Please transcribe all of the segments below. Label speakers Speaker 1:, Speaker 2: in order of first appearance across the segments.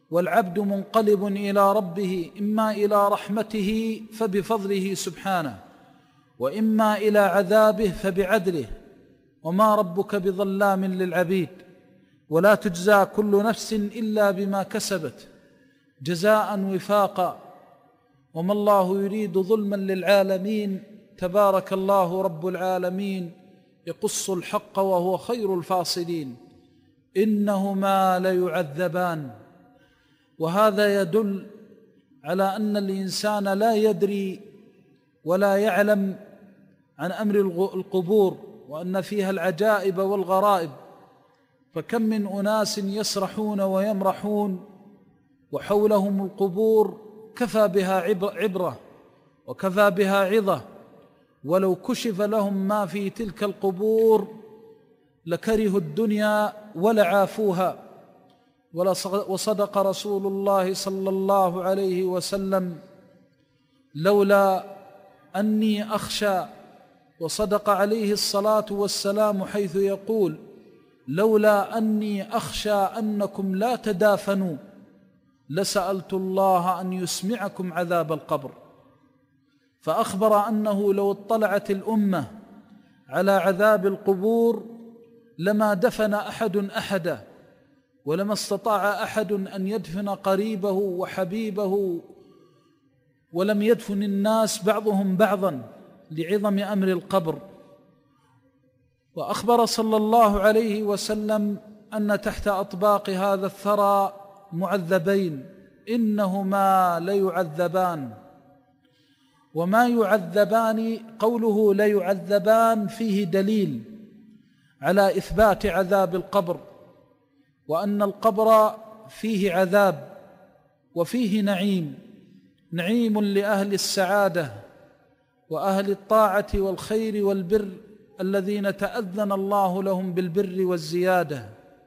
Speaker 1: والعبد منقلب إلى ربه إما إلى رحمته فبفضله سبحانه، وإما إلى عذابه فبعدله، وما ربك بظلام للعبيد، ولا تجزى كل نفس إلا بما كسبت جزاء وفاقا، وما الله يريد ظلما للعالمين، تبارك الله رب العالمين يقص الحق وهو خير الفاصلين، إنهما ليعذبان. وهذا يدل على أن الإنسان لا يدري ولا يعلم عن أمر القبور، وأن فيها العجائب والغرائب، فكم من أناس يسرحون ويمرحون وحولهم القبور كفى بها عبرة وكفى بها عظة، ولو كشف لهم ما في تلك القبور لكرهوا الدنيا ولعافوها. وصدق رسول الله صلى الله عليه وسلم: لولا أني أخشى، وصدق عليه الصلاة والسلام حيث يقول: لولا أني أخشى أنكم لا تدافنوا لسألت الله أن يسمعكم عذاب القبر. فأخبر أنه لو اطلعت الأمة على عذاب القبور لما دفن أحد أحدا، ولما استطاع أحد أن يدفن قريبه وحبيبه، ولم يدفن الناس بعضهم بعضا لعظم أمر القبر. وأخبر صلى الله عليه وسلم أن تحت أطباق هذا الثرى معذبين، إنهما ليعذبان. وما يعذبان، قوله ليعذبان فيه دليل على إثبات عذاب القبر، وأن القبر فيه عذاب وفيه نعيم لأهل السعادة وأهل الطاعة والخير والبر الذين تأذن الله لهم بالبر والزيادة،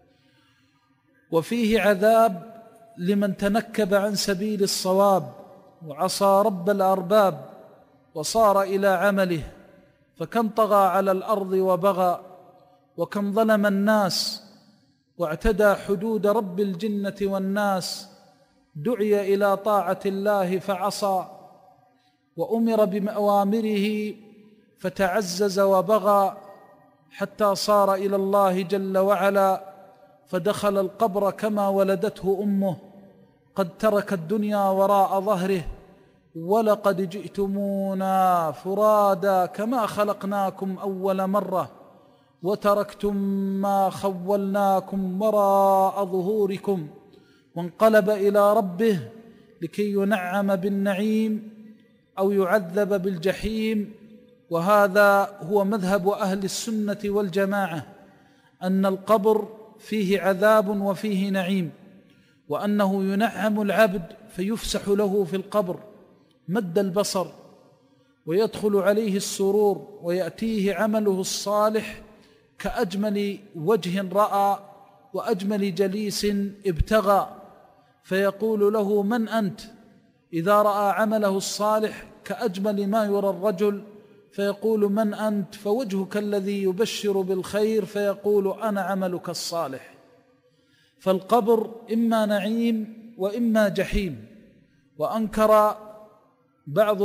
Speaker 1: وفيه عذاب لمن تنكب عن سبيل الصواب وعصى رب الأرباب وصار إلى عمله، فكم طغى على الأرض وبغى، وكم ظلم الناس واعتدى حدود رب الجنة والناس، دعي إلى طاعة الله فعصى، وأمر بأوامره فتعزز وبغى، حتى صار إلى الله جل وعلا فدخل القبر كما ولدته أمه، قد ترك الدنيا وراء ظهره، ولقد جئتمونا فرادا كما خلقناكم أول مرة، وتركتم ما خولناكم وراء ظهوركم، وانقلب إلى ربه لكي ينعم بالنعيم أو يعذب بالجحيم. وهذا هو مذهب أهل السنة والجماعة، أن القبر فيه عذاب وفيه نعيم، وأنه ينعم العبد فيفسح له في القبر مد البصر، ويدخل عليه السرور، ويأتيه عمله الصالح كأجمل وجه رأى وأجمل جليس ابتغى، فيقول له: من أنت؟ إذا رأى عمله الصالح كأجمل ما يرى الرجل فيقول: من أنت؟ فوجهك الذي يبشر بالخير، فيقول: أنا عملك الصالح. فالقبر إما نعيم وإما جحيم. وأنكر بعض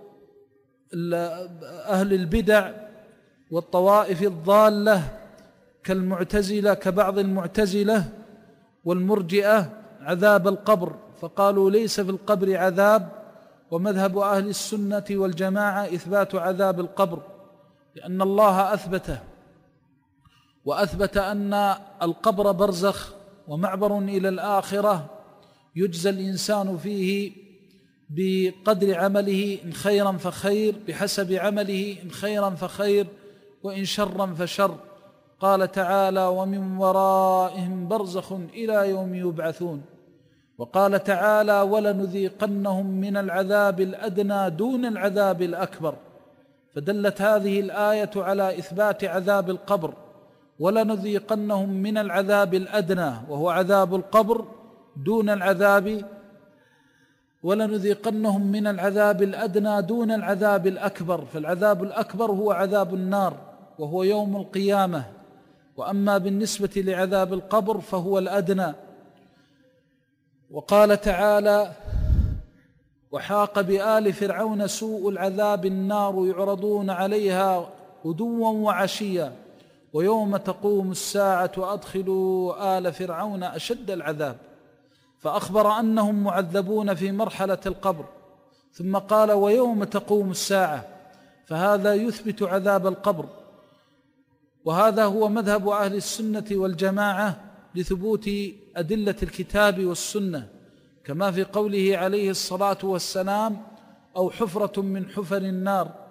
Speaker 1: أهل البدع والطوائف الضالة كبعض المعتزلة والمرجئة عذاب القبر، فقالوا ليس في القبر عذاب، ومذهب أهل السنة والجماعة إثبات عذاب القبر، لأن الله أثبته، وأثبت أن القبر برزخ ومعبر إلى الآخرة يجزى الإنسان فيه بقدر عمله، إن خيرا فخير، بحسب عمله، إن خيرا فخير وإن شرا فشر. قال تعالى: ومن ورائهم برزخ إلى يوم يبعثون. وقال تعالى: ولنذيقنهم من العذاب الأدنى دون العذاب الأكبر. فدلت هذه الآية على إثبات عذاب القبر، ولنذيقنهم من العذاب الأدنى وهو عذاب القبر دون العذاب، ولنذيقنهم من العذاب الأدنى دون العذاب الأكبر، فالعذاب الأكبر هو عذاب النار وهو يوم القيامة، وأما بالنسبة لعذاب القبر فهو الأدنى. وقال تعالى: وحاق بآل فرعون سوء العذاب النار يعرضون عليها غدوا وعشيا ويوم تقوم الساعة أدخلوا آل فرعون أشد العذاب، فأخبر أنهم معذبون في مرحلة القبر، ثم قال: ويوم تقوم الساعة، فهذا يثبت عذاب القبر. وهذا هو مذهب أهل السنة والجماعة لثبوت أدلة الكتاب والسنة، كما في قوله عليه الصلاة والسلام: أو حفرة من حفر النار